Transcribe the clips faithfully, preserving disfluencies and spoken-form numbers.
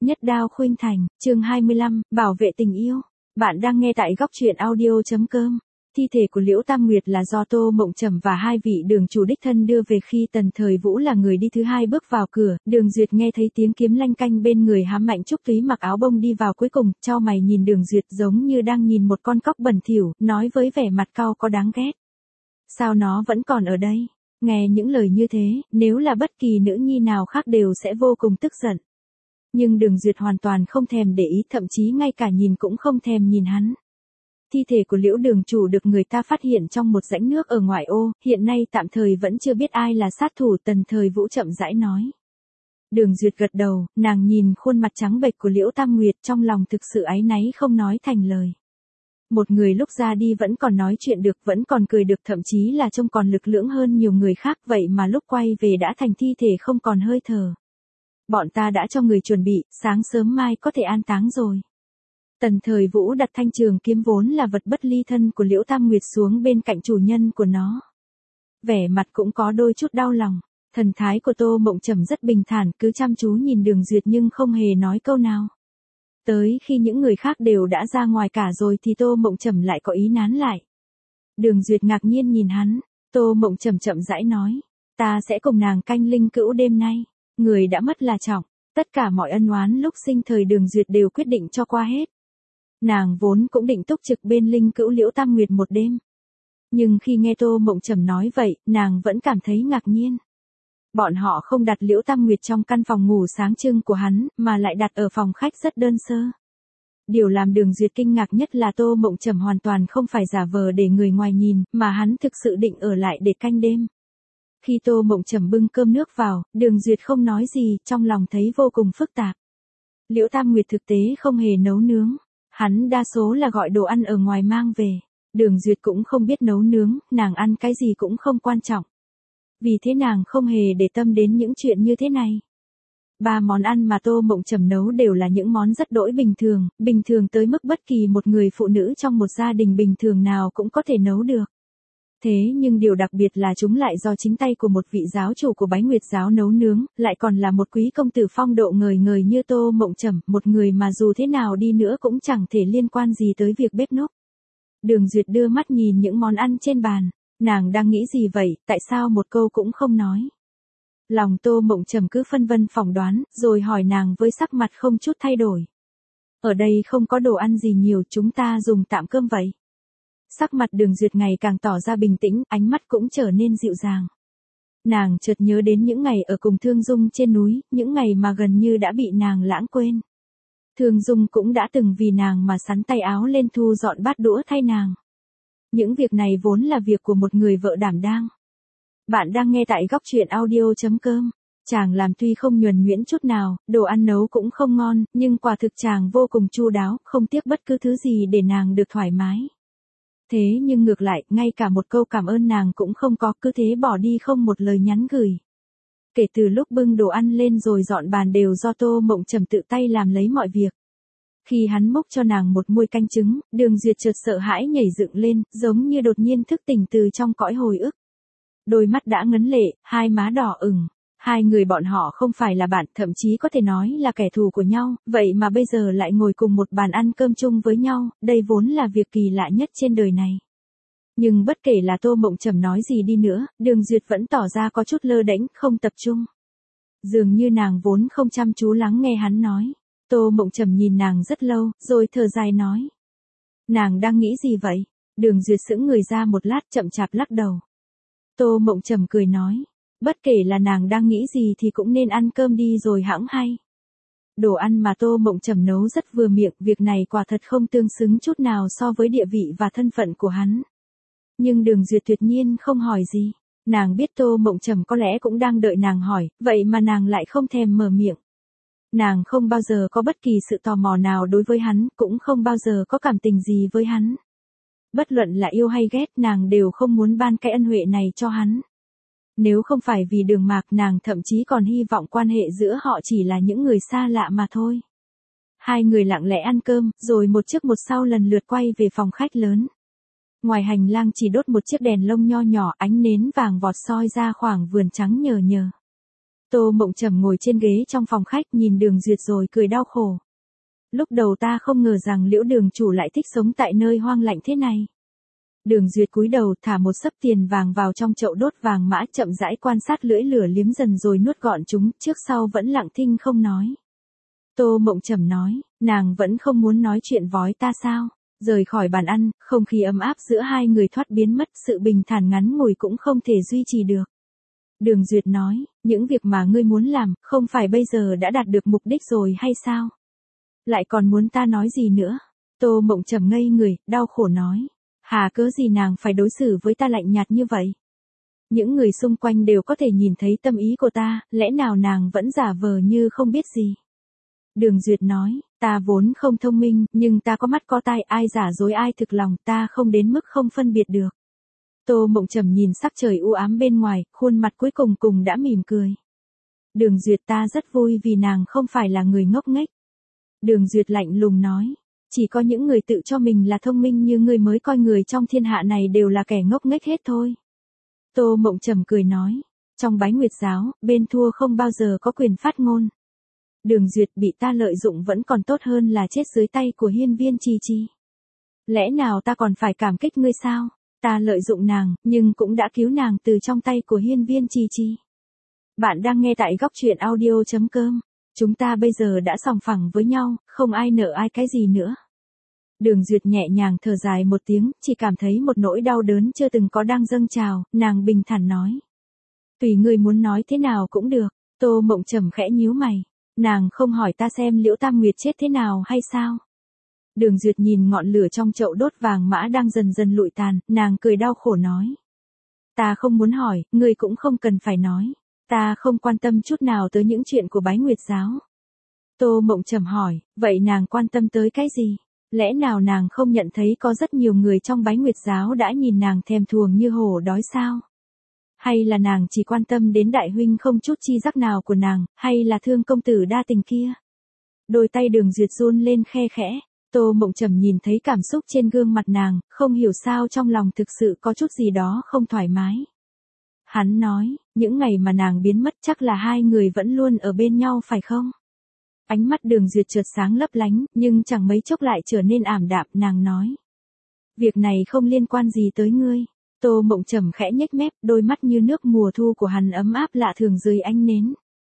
Nhất đao khuynh thành, chương hai mươi lăm, bảo vệ tình yêu. Bạn đang nghe tại góc truyện audio.com. Thi thể của Liễu Tam Nguyệt là do Tô Mộng Trầm và hai vị đường chủ đích thân đưa về khi Tần Thời Vũ là người đi thứ hai bước vào cửa. Đường Duyệt nghe thấy tiếng kiếm lanh canh bên người Hám Mạnh Trúc Túy mặc áo bông đi vào cuối cùng, chau mày nhìn Đường Duyệt giống như đang nhìn một con cóc bẩn thỉu, nói với vẻ mặt cau có đáng ghét. Sao nó vẫn còn ở đây? Nghe những lời như thế, nếu là bất kỳ nữ nhi nào khác đều sẽ vô cùng tức giận. Nhưng Đường Duyệt hoàn toàn không thèm để ý, thậm chí ngay cả nhìn cũng không thèm nhìn hắn. Thi thể của Liễu đường chủ được người ta phát hiện trong một rãnh nước ở ngoại ô, hiện nay tạm thời vẫn chưa biết ai là sát thủ. Tần Thời Vũ chậm rãi nói. Đường Duyệt gật đầu, nàng nhìn khuôn mặt trắng bệch của Liễu Tam Nguyệt, trong lòng thực sự áy náy không nói thành lời. Một người lúc ra đi vẫn còn nói chuyện được, vẫn còn cười được, thậm chí là trông còn lực lưỡng hơn nhiều người khác, vậy mà lúc quay về đã thành thi thể không còn hơi thở. Bọn ta đã cho người chuẩn bị, sáng sớm mai có thể an táng rồi. Tần Thời Vũ đặt thanh trường kiếm vốn là vật bất ly thân của Liễu Tam Nguyệt xuống bên cạnh chủ nhân của nó. Vẻ mặt cũng có đôi chút đau lòng. Thần thái của Tô Mộng Trầm rất bình thản, cứ chăm chú nhìn Đường Duyệt nhưng không hề nói câu nào. Tới khi những người khác đều đã ra ngoài cả rồi thì Tô Mộng Trầm lại có ý nán lại. Đường Duyệt ngạc nhiên nhìn hắn, Tô Mộng Trầm chậm rãi nói, ta sẽ cùng nàng canh linh cữu đêm nay. Người đã mất là trọng, tất cả mọi ân oán lúc sinh thời Đường Duyệt đều quyết định cho qua hết. Nàng vốn cũng định túc trực bên linh cữu Liễu Tam Nguyệt một đêm. Nhưng khi nghe Tô Mộng Trầm nói vậy, nàng vẫn cảm thấy ngạc nhiên. Bọn họ không đặt Liễu Tam Nguyệt trong căn phòng ngủ sáng trưng của hắn, mà lại đặt ở phòng khách rất đơn sơ. Điều làm Đường Duyệt kinh ngạc nhất là Tô Mộng Trầm hoàn toàn không phải giả vờ để người ngoài nhìn, mà hắn thực sự định ở lại để canh đêm. Khi Tô Mộng Trầm bưng cơm nước vào, Đường Duyệt không nói gì, trong lòng thấy vô cùng phức tạp. Liễu Tam Nguyệt thực tế không hề nấu nướng, hắn đa số là gọi đồ ăn ở ngoài mang về. Đường Duyệt cũng không biết nấu nướng, nàng ăn cái gì cũng không quan trọng. Vì thế nàng không hề để tâm đến những chuyện như thế này. Ba món ăn mà Tô Mộng Trầm nấu đều là những món rất đỗi bình thường, bình thường tới mức bất kỳ một người phụ nữ trong một gia đình bình thường nào cũng có thể nấu được. Thế nhưng điều đặc biệt là chúng lại do chính tay của một vị giáo chủ của Bái Nguyệt giáo nấu nướng, lại còn là một quý công tử phong độ ngời ngời như Tô Mộng Trầm, một người mà dù thế nào đi nữa cũng chẳng thể liên quan gì tới việc bếp núc. Đường Duyệt đưa mắt nhìn những món ăn trên bàn, nàng đang nghĩ gì vậy, tại sao một câu cũng không nói. Lòng Tô Mộng Trầm cứ phân vân phỏng đoán, rồi hỏi nàng với sắc mặt không chút thay đổi. Ở đây không có đồ ăn gì nhiều, chúng ta dùng tạm cơm vậy. Sắc mặt Đường Duyệt ngày càng tỏ ra bình tĩnh, ánh mắt cũng trở nên dịu dàng. Nàng chợt nhớ đến những ngày ở cùng Thương Dung trên núi, những ngày mà gần như đã bị nàng lãng quên. Thương Dung cũng đã từng vì nàng mà sắn tay áo lên thu dọn bát đũa thay nàng. Những việc này vốn là việc của một người vợ đảm đang. Bạn đang nghe tại góc truyện audio.com. Chàng làm tuy không nhuần nhuyễn chút nào, đồ ăn nấu cũng không ngon, nhưng quả thực chàng vô cùng chu đáo, không tiếc bất cứ thứ gì để nàng được thoải mái. Thế nhưng ngược lại, ngay cả một câu cảm ơn nàng cũng không có, cứ thế bỏ đi không một lời nhắn gửi. Kể từ lúc bưng đồ ăn lên rồi dọn bàn đều do Tô Mộng Trầm tự tay làm lấy mọi việc. Khi hắn múc cho nàng một muôi canh trứng, Đường Duyệt chợt sợ hãi nhảy dựng lên, giống như đột nhiên thức tỉnh từ trong cõi hồi ức. Đôi mắt đã ngấn lệ, hai má đỏ ửng. Hai người bọn họ không phải là bạn, thậm chí có thể nói là kẻ thù của nhau, vậy mà bây giờ lại ngồi cùng một bàn ăn cơm chung với nhau, đây vốn là việc kỳ lạ nhất trên đời này. Nhưng bất kể là Tô Mộng Trầm nói gì đi nữa, Đường Duyệt vẫn tỏ ra có chút lơ đễnh, không tập trung. Dường như nàng vốn không chăm chú lắng nghe hắn nói. Tô Mộng Trầm nhìn nàng rất lâu, rồi thở dài nói. Nàng đang nghĩ gì vậy? Đường Duyệt sững người ra một lát, chậm chạp lắc đầu. Tô Mộng Trầm cười nói. Bất kể là nàng đang nghĩ gì thì cũng nên ăn cơm đi rồi hẵng hay. Đồ ăn mà Tô Mộng Trầm nấu rất vừa miệng, việc này quả thật không tương xứng chút nào so với địa vị và thân phận của hắn. Nhưng Đường Duyệt tuyệt nhiên không hỏi gì. Nàng biết Tô Mộng Trầm có lẽ cũng đang đợi nàng hỏi, vậy mà nàng lại không thèm mở miệng. Nàng không bao giờ có bất kỳ sự tò mò nào đối với hắn, cũng không bao giờ có cảm tình gì với hắn. Bất luận là yêu hay ghét, nàng đều không muốn ban cái ân huệ này cho hắn. Nếu không phải vì Đường Mạc, nàng thậm chí còn hy vọng quan hệ giữa họ chỉ là những người xa lạ mà thôi. Hai người lặng lẽ ăn cơm, rồi một trước một sau lần lượt quay về phòng khách lớn. Ngoài hành lang chỉ đốt một chiếc đèn lông nho nhỏ, ánh nến vàng vọt soi ra khoảng vườn trắng nhờ nhờ. Tô Mộng Trầm ngồi trên ghế trong phòng khách nhìn Đường Duyệt rồi cười đau khổ. Lúc đầu ta không ngờ rằng Liễu đường chủ lại thích sống tại nơi hoang lạnh thế này. Đường Duyệt cúi đầu thả một xấp tiền vàng vào trong chậu đốt vàng mã, chậm rãi quan sát lưỡi lửa liếm dần rồi nuốt gọn chúng, trước sau vẫn lặng thinh không nói. Tô Mộng Trầm nói, nàng vẫn không muốn nói chuyện vói ta sao? Rời khỏi bàn ăn, không khí ấm áp giữa hai người thoát biến mất, sự bình thản ngắn ngủi cũng không thể duy trì được. Đường Duyệt nói, những việc mà ngươi muốn làm, không phải bây giờ đã đạt được mục đích rồi hay sao? Lại còn muốn ta nói gì nữa? Tô Mộng Trầm ngây người, đau khổ nói. Hà cớ gì nàng phải đối xử với ta lạnh nhạt như vậy? Những người xung quanh đều có thể nhìn thấy tâm ý của ta, lẽ nào nàng vẫn giả vờ như không biết gì? Đường Duyệt nói, ta vốn không thông minh, nhưng ta có mắt có tai, ai giả dối ai thực lòng, ta không đến mức không phân biệt được. Tô Mộng Trầm nhìn sắc trời u ám bên ngoài, khuôn mặt cuối cùng cùng đã mỉm cười. Đường Duyệt, ta rất vui vì nàng không phải là người ngốc nghếch. Đường Duyệt lạnh lùng nói, chỉ có những người tự cho mình là thông minh như ngươi mới coi người trong thiên hạ này đều là kẻ ngốc nghếch hết thôi. Tô Mộng Trầm cười nói, trong Bái Nguyệt giáo, bên thua không bao giờ có quyền phát ngôn. Đường Duyệt, bị ta lợi dụng vẫn còn tốt hơn là chết dưới tay của hiên viên Chi Chi. Lẽ nào ta còn phải cảm kích ngươi sao? Ta lợi dụng nàng, nhưng cũng đã cứu nàng từ trong tay của hiên viên Chi Chi. Bạn đang nghe tại góc truyện audio chấm com. Chúng ta bây giờ đã sòng phẳng với nhau, không ai nợ ai cái gì nữa. Đường Duyệt nhẹ nhàng thở dài một tiếng, chỉ cảm thấy một nỗi đau đớn chưa từng có đang dâng trào, nàng bình thản nói. Tùy ngươi muốn nói thế nào cũng được. Tô Mộng Trầm khẽ nhíu mày. Nàng không hỏi ta xem Liễu Tam Nguyệt chết thế nào hay sao? Đường Duyệt nhìn ngọn lửa trong chậu đốt vàng mã đang dần dần lụi tàn, nàng cười đau khổ nói. Ta không muốn hỏi, ngươi cũng không cần phải nói. Ta không quan tâm chút nào tới những chuyện của Bái Nguyệt giáo. Tô Mộng Trầm hỏi, vậy nàng quan tâm tới cái gì? Lẽ nào nàng không nhận thấy có rất nhiều người trong Bái Nguyệt giáo đã nhìn nàng thèm thuồng như hổ đói sao? Hay là nàng chỉ quan tâm đến đại huynh không chút chi giác nào của nàng, hay là thương công tử đa tình kia? Đôi tay Đường Duyệt run lên khe khẽ, Tô Mộng Trầm nhìn thấy cảm xúc trên gương mặt nàng, không hiểu sao trong lòng thực sự có chút gì đó không thoải mái. Hắn nói, những ngày mà nàng biến mất chắc là hai người vẫn luôn ở bên nhau phải không? Ánh mắt Đường Duyệt chợt sáng lấp lánh, nhưng chẳng mấy chốc lại trở nên ảm đạm, nàng nói. Việc này không liên quan gì tới ngươi. Tô Mộng Trầm khẽ nhếch mép, đôi mắt như nước mùa thu của hắn ấm áp lạ thường dưới ánh nến.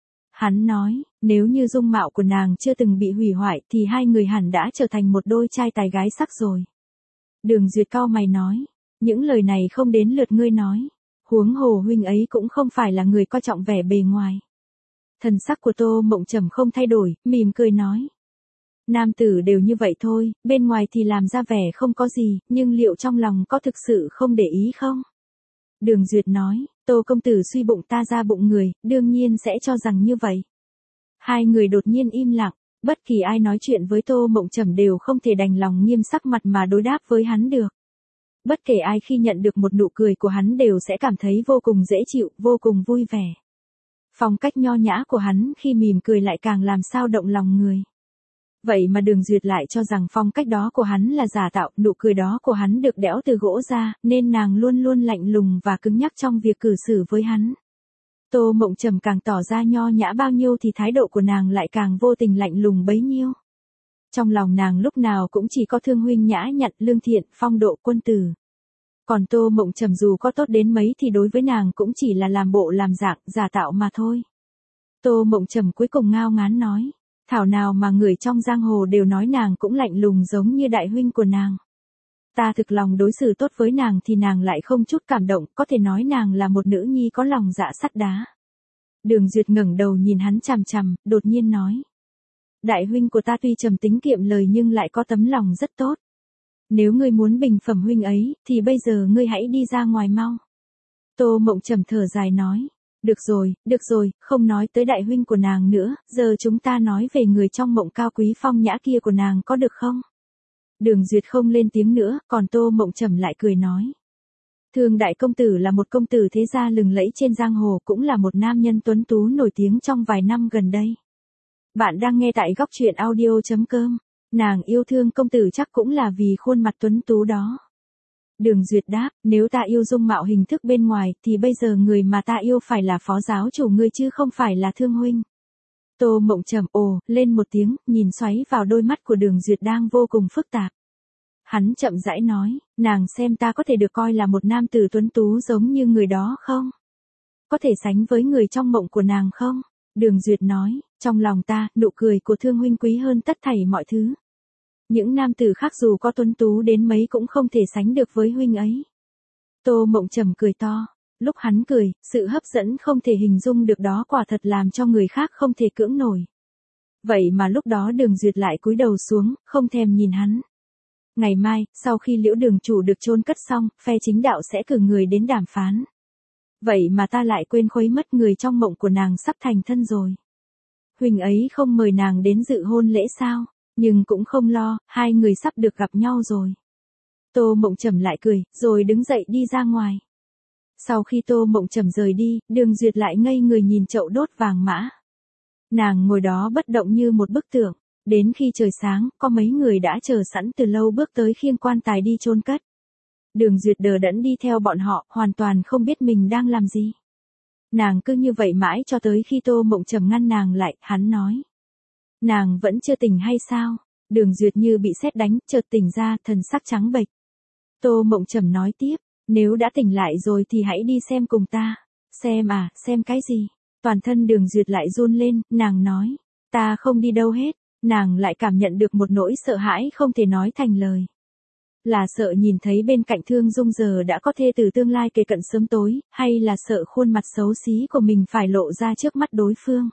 Hắn nói, nếu như dung mạo của nàng chưa từng bị hủy hoại thì hai người hẳn đã trở thành một đôi trai tài gái sắc rồi. Đường Duyệt cau mày nói, những lời này không đến lượt ngươi nói. Huống hồ huynh ấy cũng không phải là người coi trọng vẻ bề ngoài. Thần sắc của Tô Mộng Trầm không thay đổi, mỉm cười nói. Nam tử đều như vậy thôi, bên ngoài thì làm ra vẻ không có gì, nhưng liệu trong lòng có thực sự không để ý không? Đường Duyệt nói, Tô công tử suy bụng ta ra bụng người, đương nhiên sẽ cho rằng như vậy. Hai người đột nhiên im lặng, bất kỳ ai nói chuyện với Tô Mộng Trầm đều không thể đành lòng nghiêm sắc mặt mà đối đáp với hắn được. Bất kể ai khi nhận được một nụ cười của hắn đều sẽ cảm thấy vô cùng dễ chịu, vô cùng vui vẻ. Phong cách nho nhã của hắn khi mỉm cười lại càng làm sao động lòng người. Vậy mà Đường Duyệt lại cho rằng phong cách đó của hắn là giả tạo, nụ cười đó của hắn được đẽo từ gỗ ra, nên nàng luôn luôn lạnh lùng và cứng nhắc trong việc cử xử với hắn. Tô Mộng Trầm càng tỏ ra nho nhã bao nhiêu thì thái độ của nàng lại càng vô tình lạnh lùng bấy nhiêu. Trong lòng nàng lúc nào cũng chỉ có thương huynh nhã nhặn, lương thiện, phong độ quân tử. Còn Tô Mộng Trầm dù có tốt đến mấy thì đối với nàng cũng chỉ là làm bộ làm dạng, giả tạo mà thôi. Tô Mộng Trầm cuối cùng ngao ngán nói, thảo nào mà người trong giang hồ đều nói nàng cũng lạnh lùng giống như đại huynh của nàng. Ta thực lòng đối xử tốt với nàng thì nàng lại không chút cảm động, có thể nói nàng là một nữ nhi có lòng dạ sắt đá. Đường Duyệt ngẩng đầu nhìn hắn chằm chằm, đột nhiên nói. Đại huynh của ta tuy trầm tính kiệm lời nhưng lại có tấm lòng rất tốt. Nếu ngươi muốn bình phẩm huynh ấy, thì bây giờ ngươi hãy đi ra ngoài mau. Tô Mộng Trầm thở dài nói. Được rồi, được rồi, không nói tới đại huynh của nàng nữa, giờ chúng ta nói về người trong mộng cao quý phong nhã kia của nàng có được không? Đường Duyệt không lên tiếng nữa, còn Tô Mộng Trầm lại cười nói. Thương đại công tử là một công tử thế gia lừng lẫy trên giang hồ, cũng là một nam nhân tuấn tú nổi tiếng trong vài năm gần đây. Bạn đang nghe tại góc truyện audio chấm com. Nàng yêu thương công tử chắc cũng là vì khuôn mặt tuấn tú đó. Đường Duyệt đáp, nếu ta yêu dung mạo hình thức bên ngoài thì bây giờ người mà ta yêu phải là phó giáo chủ ngươi chứ không phải là Thương huynh. Tô Mộng Trầm ồ lên một tiếng, nhìn xoáy vào đôi mắt của Đường Duyệt đang vô cùng phức tạp. Hắn chậm rãi nói, nàng xem ta có thể được coi là một nam tử tuấn tú giống như người đó không? Có thể sánh với người trong mộng của nàng không? Đường Duyệt nói, trong lòng ta, nụ cười của Thương huynh quý hơn tất thảy mọi thứ. Những nam tử khác dù có tuấn tú đến mấy cũng không thể sánh được với huynh ấy. Tô Mộng Trầm cười to. Lúc hắn cười, sự hấp dẫn không thể hình dung được đó quả thật làm cho người khác không thể cưỡng nổi. Vậy mà lúc đó Đường Duyệt lại cúi đầu xuống, không thèm nhìn hắn. Ngày mai, sau khi Liễu đường chủ được chôn cất xong, phe chính đạo sẽ cử người đến đàm phán. Vậy mà ta lại quên khuấy mất người trong mộng của nàng sắp thành thân rồi. Huynh ấy không mời nàng đến dự hôn lễ sao? Nhưng cũng không lo, hai người sắp được gặp nhau rồi. Tô Mộng Trầm lại cười, rồi đứng dậy đi ra ngoài. Sau khi Tô Mộng Trầm rời đi, Đường Duyệt lại ngây người nhìn chậu đốt vàng mã. Nàng ngồi đó bất động như một bức tượng. Đến khi trời sáng, có mấy người đã chờ sẵn từ lâu bước tới khiêng quan tài đi chôn cất. Đường Duyệt đờ đẫn đi theo bọn họ, hoàn toàn không biết mình đang làm gì. Nàng cứ như vậy mãi cho tới khi Tô Mộng Trầm ngăn nàng lại, hắn nói. Nàng vẫn chưa tỉnh hay sao? Đường Duyệt như bị sét đánh, chợt tỉnh ra, thần sắc trắng bệch. Tô Mộng Trầm nói tiếp, nếu đã tỉnh lại rồi thì hãy đi xem cùng ta. Xem à, xem cái gì? Toàn thân Đường Duyệt lại run lên, nàng nói, ta không đi đâu hết. Nàng lại cảm nhận được một nỗi sợ hãi không thể nói thành lời. Là sợ nhìn thấy bên cạnh Thương Dung giờ đã có thê tử tương lai kề cận sớm tối, hay là sợ khuôn mặt xấu xí của mình phải lộ ra trước mắt đối phương.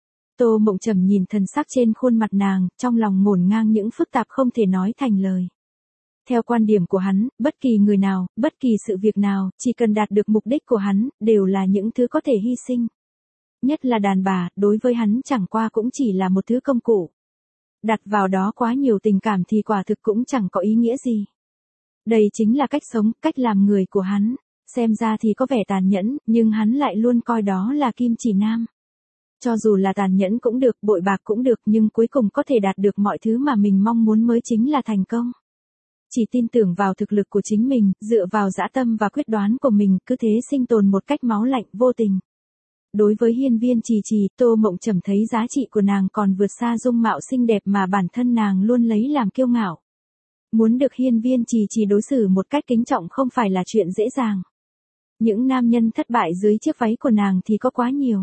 Tô Mộng Trầm nhìn thần sắc trên khuôn mặt nàng, trong lòng ngổn ngang những phức tạp không thể nói thành lời. Theo quan điểm của hắn, bất kỳ người nào, bất kỳ sự việc nào, chỉ cần đạt được mục đích của hắn, đều là những thứ có thể hy sinh. Nhất là đàn bà, đối với hắn chẳng qua cũng chỉ là một thứ công cụ. Đặt vào đó quá nhiều tình cảm thì quả thực cũng chẳng có ý nghĩa gì. Đây chính là cách sống, cách làm người của hắn. Xem ra thì có vẻ tàn nhẫn, nhưng hắn lại luôn coi đó là kim chỉ nam. Cho dù là tàn nhẫn cũng được, bội bạc cũng được, nhưng cuối cùng có thể đạt được mọi thứ mà mình mong muốn mới chính là thành công. Chỉ tin tưởng vào thực lực của chính mình, dựa vào dã tâm và quyết đoán của mình, cứ thế sinh tồn một cách máu lạnh, vô tình. Đối với Hiên Viên Trì Trì, Tô Mộng Trầm thấy giá trị của nàng còn vượt xa dung mạo xinh đẹp mà bản thân nàng luôn lấy làm kiêu ngạo. Muốn được Hiên Viên Trì Trì đối xử một cách kính trọng không phải là chuyện dễ dàng. Những nam nhân thất bại dưới chiếc váy của nàng thì có quá nhiều.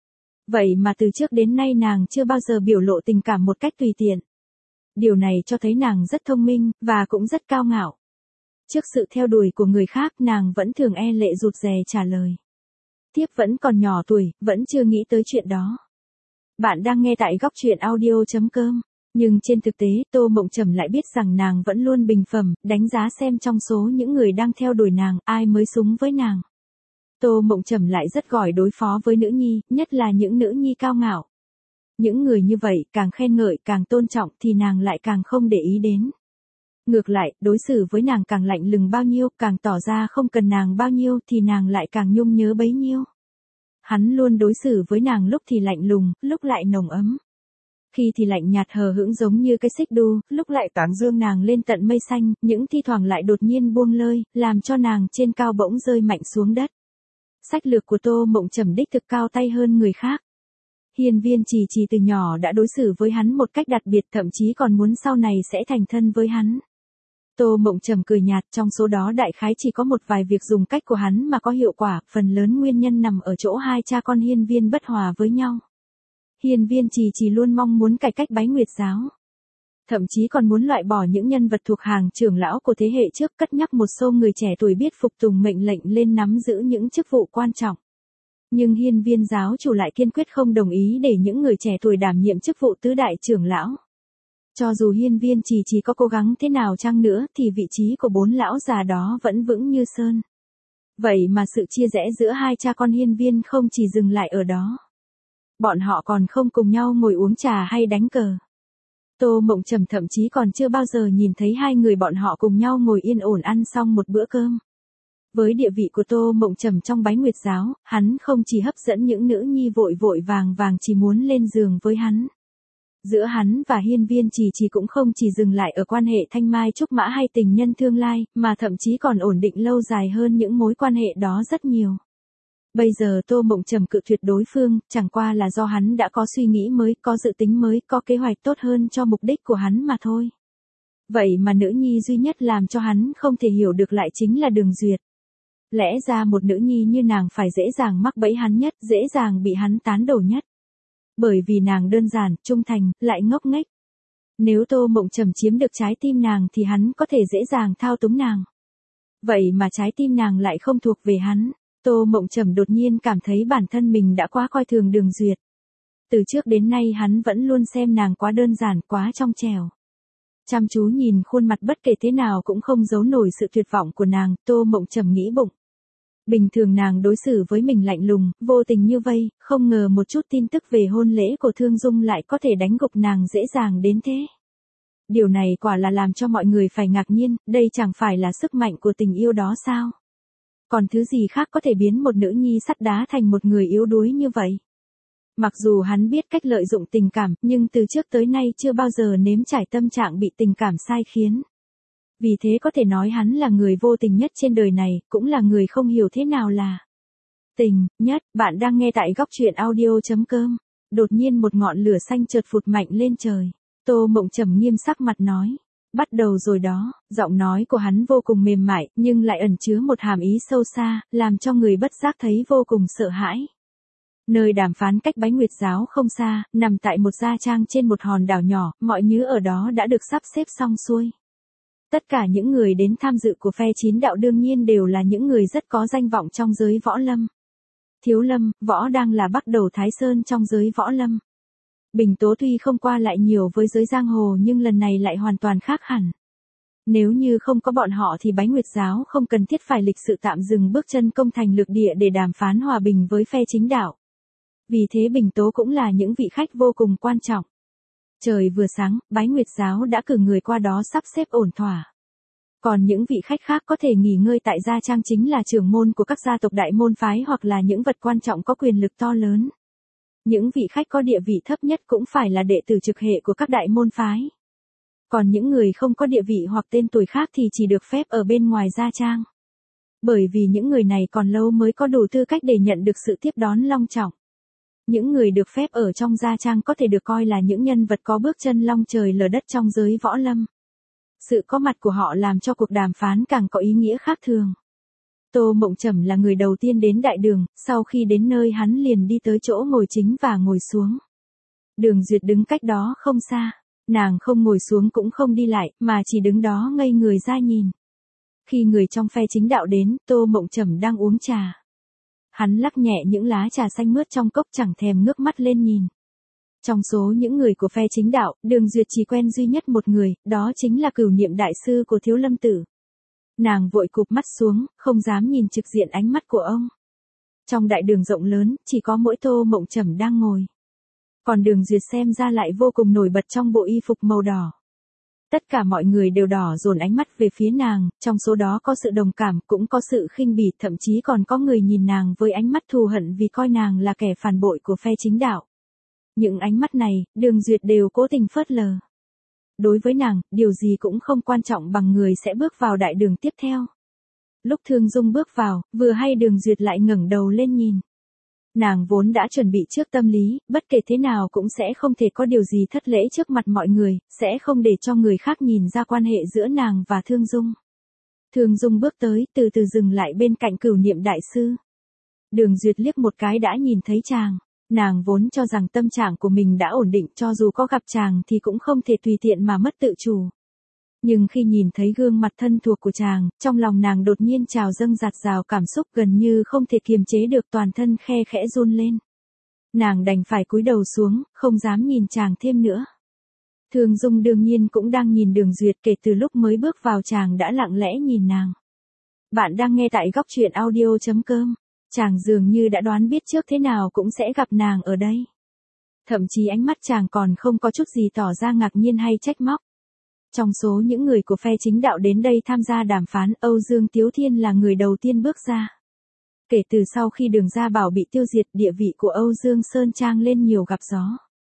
Vậy mà từ trước đến nay nàng chưa bao giờ biểu lộ tình cảm một cách tùy tiện. Điều này cho thấy nàng rất thông minh, và cũng rất cao ngạo. Trước sự theo đuổi của người khác nàng vẫn thường e lệ rụt rè trả lời. Tiếp vẫn còn nhỏ tuổi, vẫn chưa nghĩ tới chuyện đó. Bạn đang nghe tại góc truyện audio chấm com. Nhưng trên thực tế, Tô Mộng Trầm lại biết rằng nàng vẫn luôn bình phẩm, đánh giá xem trong số những người đang theo đuổi nàng, ai mới xứng với nàng. Tô Mộng Trầm lại rất giỏi đối phó với nữ nhi, nhất là những nữ nhi cao ngạo. Những người như vậy, càng khen ngợi, càng tôn trọng thì nàng lại càng không để ý đến. Ngược lại, đối xử với nàng càng lạnh lùng bao nhiêu, càng tỏ ra không cần nàng bao nhiêu thì nàng lại càng nhung nhớ bấy nhiêu. Hắn luôn đối xử với nàng lúc thì lạnh lùng, lúc lại nồng ấm. Khi thì lạnh nhạt hờ hững giống như cái xích đu, lúc lại tán dương nàng lên tận mây xanh, những thi thoảng lại đột nhiên buông lơi, làm cho nàng trên cao bỗng rơi mạnh xuống đất. Sách lược của Tô Mộng Trầm đích thực cao tay hơn người khác. Hiên Viên Trì Trì từ nhỏ đã đối xử với hắn một cách đặc biệt, thậm chí còn muốn sau này sẽ thành thân với hắn. Tô Mộng Trầm cười nhạt, trong số đó đại khái chỉ có một vài việc dùng cách của hắn mà có hiệu quả, phần lớn nguyên nhân nằm ở chỗ hai cha con Hiên Viên bất hòa với nhau. Hiên Viên Trì Trì luôn mong muốn cải cách Bái Nguyệt giáo. Thậm chí còn muốn loại bỏ những nhân vật thuộc hàng trưởng lão của thế hệ trước, cất nhắc một số người trẻ tuổi biết phục tùng mệnh lệnh lên nắm giữ những chức vụ quan trọng. Nhưng Hiên Viên giáo chủ lại kiên quyết không đồng ý để những người trẻ tuổi đảm nhiệm chức vụ tứ đại trưởng lão. Cho dù Hiên Viên Trì Trì có cố gắng thế nào chăng nữa thì vị trí của bốn lão già đó vẫn vững như sơn. Vậy mà sự chia rẽ giữa hai cha con Hiên Viên không chỉ dừng lại ở đó. Bọn họ còn không cùng nhau ngồi uống trà hay đánh cờ. Tô Mộng Trầm thậm chí còn chưa bao giờ nhìn thấy hai người bọn họ cùng nhau ngồi yên ổn ăn xong một bữa cơm. Với địa vị của Tô Mộng Trầm trong Bái Nguyệt giáo, hắn không chỉ hấp dẫn những nữ nhi vội vội vàng vàng chỉ muốn lên giường với hắn. giữa hắn và Hiên Viên Chỉ Chỉ cũng không chỉ dừng lại ở quan hệ thanh mai trúc mã hay tình nhân tương lai, mà thậm chí còn ổn định lâu dài hơn những mối quan hệ đó rất nhiều. Bây giờ Tô Mộng Trầm cự tuyệt đối phương, chẳng qua là do hắn đã có suy nghĩ mới, có dự tính mới, có kế hoạch tốt hơn cho mục đích của hắn mà thôi. Vậy mà nữ nhi duy nhất làm cho hắn không thể hiểu được lại chính là Đường Duyệt. Lẽ ra một nữ nhi như nàng phải dễ dàng mắc bẫy hắn nhất, dễ dàng bị hắn tán đổ nhất. Bởi vì nàng đơn giản, trung thành, lại ngốc nghếch. Nếu Tô Mộng Trầm chiếm được trái tim nàng thì hắn có thể dễ dàng thao túng nàng. Vậy mà trái tim nàng lại không thuộc về hắn. Tô Mộng Trầm đột nhiên cảm thấy bản thân mình đã quá coi thường Đường Duyệt. Từ trước đến nay hắn vẫn luôn xem nàng quá đơn giản, quá trong trẻo. Chăm chú nhìn khuôn mặt bất kể thế nào cũng không giấu nổi sự tuyệt vọng của nàng, Tô Mộng Trầm nghĩ bụng. Bình thường nàng đối xử với mình lạnh lùng, vô tình như vây, không ngờ một chút tin tức về hôn lễ của Thương Dung lại có thể đánh gục nàng dễ dàng đến thế. Điều này quả là làm cho mọi người phải ngạc nhiên, đây chẳng phải là sức mạnh của tình yêu đó sao? Còn thứ gì khác có thể biến một nữ nhi sắt đá thành một người yếu đuối như vậy? Mặc dù hắn biết cách lợi dụng tình cảm, nhưng từ trước tới nay chưa bao giờ nếm trải tâm trạng bị tình cảm sai khiến. Vì thế có thể nói hắn là người vô tình nhất trên đời này, cũng là người không hiểu thế nào là tình nhất. Bạn đang nghe tại góc truyện audio chấm com. Đột nhiên một ngọn lửa xanh chợt phụt mạnh lên trời. Tô Mộng Trầm nghiêm sắc mặt nói. Bắt đầu rồi đó, giọng nói của hắn vô cùng mềm mại, nhưng lại ẩn chứa một hàm ý sâu xa, làm cho người bất giác thấy vô cùng sợ hãi. Nơi đàm phán cách Bái Nguyệt Giáo không xa, nằm tại một gia trang trên một hòn đảo nhỏ, mọi thứ ở đó đã được sắp xếp xong xuôi. Tất cả những người đến tham dự của phe chín đạo đương nhiên đều là những người rất có danh vọng trong giới võ lâm. Thiếu Lâm, Võ đang là bắt đầu Thái Sơn trong giới võ lâm. Bình Tố tuy không qua lại nhiều với giới giang hồ nhưng lần này lại hoàn toàn khác hẳn. Nếu như không có bọn họ thì Bái Nguyệt Giáo không cần thiết phải lịch sự tạm dừng bước chân công thành lược địa để đàm phán hòa bình với phe chính đạo. Vì thế Bình Tố cũng là những vị khách vô cùng quan trọng. Trời vừa sáng, Bái Nguyệt Giáo đã cử người qua đó sắp xếp ổn thỏa. Còn những vị khách khác có thể nghỉ ngơi tại gia trang chính là trưởng môn của các gia tộc đại môn phái hoặc là những vật quan trọng có quyền lực to lớn. Những vị khách có địa vị thấp nhất cũng phải là đệ tử trực hệ của các đại môn phái. Còn những người không có địa vị hoặc tên tuổi khác thì chỉ được phép ở bên ngoài gia trang. Bởi vì những người này còn lâu mới có đủ tư cách để nhận được sự tiếp đón long trọng. Những người được phép ở trong gia trang có thể được coi là những nhân vật có bước chân long trời lở đất trong giới võ lâm. Sự có mặt của họ làm cho cuộc đàm phán càng có ý nghĩa khác thường. Tô Mộng Trầm là người đầu tiên đến đại đường, sau khi đến nơi hắn liền đi tới chỗ ngồi chính và ngồi xuống. Đường Duyệt đứng cách đó không xa, nàng không ngồi xuống cũng không đi lại, mà chỉ đứng đó ngây người ra nhìn. Khi người trong phe chính đạo đến, Tô Mộng Trầm đang uống trà. Hắn lắc nhẹ những lá trà xanh mướt trong cốc chẳng thèm ngước mắt lên nhìn. Trong số những người của phe chính đạo, Đường Duyệt chỉ quen duy nhất một người, đó chính là Cửu Niệm đại sư của Thiếu Lâm Tử. Nàng vội cụp mắt xuống, không dám nhìn trực diện ánh mắt của ông. Trong đại đường rộng lớn, chỉ có mỗi Tô Mộng Trầm đang ngồi. Còn Đường Duyệt xem ra lại vô cùng nổi bật trong bộ y phục màu đỏ. Tất cả mọi người đều đỏ dồn ánh mắt về phía nàng, trong số đó có sự đồng cảm, cũng có sự khinh bỉ, thậm chí còn có người nhìn nàng với ánh mắt thù hận vì coi nàng là kẻ phản bội của phe chính đạo. Những ánh mắt này, Đường Duyệt đều cố tình phớt lờ. Đối với nàng, điều gì cũng không quan trọng bằng người sẽ bước vào đại đường tiếp theo. Lúc Thương Dung bước vào, vừa hay Đường Duyệt lại ngẩng đầu lên nhìn. Nàng vốn đã chuẩn bị trước tâm lý, bất kể thế nào cũng sẽ không thể có điều gì thất lễ trước mặt mọi người, sẽ không để cho người khác nhìn ra quan hệ giữa nàng và Thương Dung. Thương Dung bước tới, từ từ dừng lại bên cạnh Cửu Niệm đại sư. Đường Duyệt liếc một cái đã nhìn thấy chàng. Nàng vốn cho rằng tâm trạng của mình đã ổn định, cho dù có gặp chàng thì cũng không thể tùy tiện mà mất tự chủ. Nhưng khi nhìn thấy gương mặt thân thuộc của chàng, trong lòng nàng đột nhiên trào dâng dạt dào cảm xúc gần như không thể kiềm chế được, toàn thân khe khẽ run lên. Nàng đành phải cúi đầu xuống, không dám nhìn chàng thêm nữa. Thương Dung đương nhiên cũng đang nhìn Đường Duyệt, kể từ lúc mới bước vào chàng đã lặng lẽ nhìn nàng. Bạn đang nghe tại góc truyện audio chấm com. Chàng dường như đã đoán biết trước thế nào cũng sẽ gặp nàng ở đây. Thậm chí ánh mắt chàng còn không có chút gì tỏ ra ngạc nhiên hay trách móc. Trong số những người của phe chính đạo đến đây tham gia đàm phán, Âu Dương Tiếu Thiên là người đầu tiên bước ra. Kể từ sau khi Đường Gia Bảo bị tiêu diệt, địa vị của Âu Dương Sơn Trang lên nhiều gặp gió.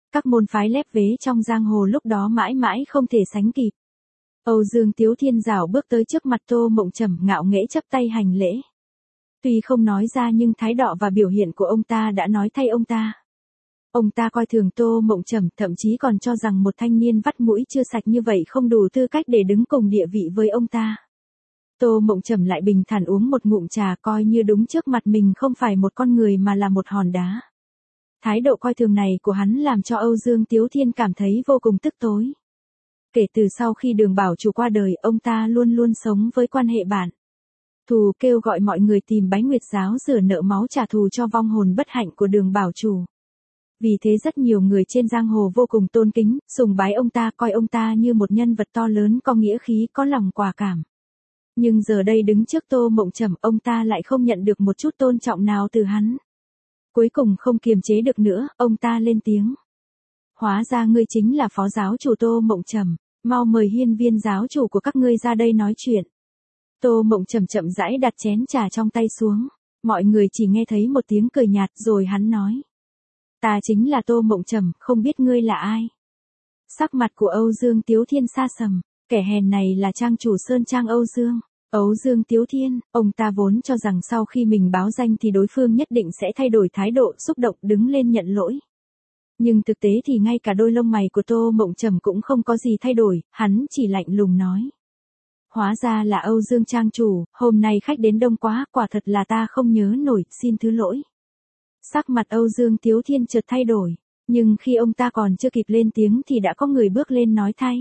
Các môn phái lép vế trong giang hồ lúc đó mãi mãi không thể sánh kịp. Âu Dương Tiếu Thiên rảo bước tới trước mặt Tô Mộng Trầm, ngạo nghễ chắp tay hành lễ. Tuy không nói ra nhưng thái độ và biểu hiện của ông ta đã nói thay ông ta. Ông ta coi thường Tô Mộng Trầm, thậm chí còn cho rằng một thanh niên vắt mũi chưa sạch như vậy không đủ tư cách để đứng cùng địa vị với ông ta. Tô Mộng Trầm lại bình thản uống một ngụm trà, coi như đúng trước mặt mình không phải một con người mà là một hòn đá. Thái độ coi thường này của hắn làm cho Âu Dương Tiếu Thiên cảm thấy vô cùng tức tối. Kể từ sau khi Đường Bảo Chủ qua đời, ông ta luôn luôn sống với quan hệ bạn thù, kêu gọi mọi người tìm Bái Nguyệt giáo rửa nợ máu trả thù cho vong hồn bất hạnh của Đường Bảo Chủ. Vì thế rất nhiều người trên giang hồ vô cùng tôn kính, sùng bái ông ta, coi ông ta như một nhân vật to lớn, có nghĩa khí, có lòng quả cảm. Nhưng giờ đây đứng trước Tô Mộng Trầm, ông ta lại không nhận được một chút tôn trọng nào từ hắn. Cuối cùng không kiềm chế được nữa, ông ta lên tiếng. Hóa ra ngươi chính là phó giáo chủ Tô Mộng Trầm, mau mời hiên viên giáo chủ của các ngươi ra đây nói chuyện. Tô Mộng Trầm chậm rãi đặt chén trà trong tay xuống, mọi người chỉ nghe thấy một tiếng cười nhạt rồi hắn nói. Ta chính là Tô Mộng Trầm, không biết ngươi là ai. Sắc mặt của Âu Dương Tiếu Thiên sa sầm, kẻ hèn này là trang chủ Sơn Trang Âu Dương. Âu Dương Tiếu Thiên, ông ta vốn cho rằng sau khi mình báo danh thì đối phương nhất định sẽ thay đổi thái độ, xúc động đứng lên nhận lỗi. Nhưng thực tế thì ngay cả đôi lông mày của Tô Mộng Trầm cũng không có gì thay đổi, hắn chỉ lạnh lùng nói. Hóa ra là Âu Dương trang chủ, hôm nay khách đến đông quá, quả thật là ta không nhớ nổi, xin thứ lỗi. Sắc mặt Âu Dương Tiếu Thiên chợt thay đổi, nhưng khi ông ta còn chưa kịp lên tiếng thì đã có người bước lên nói thay.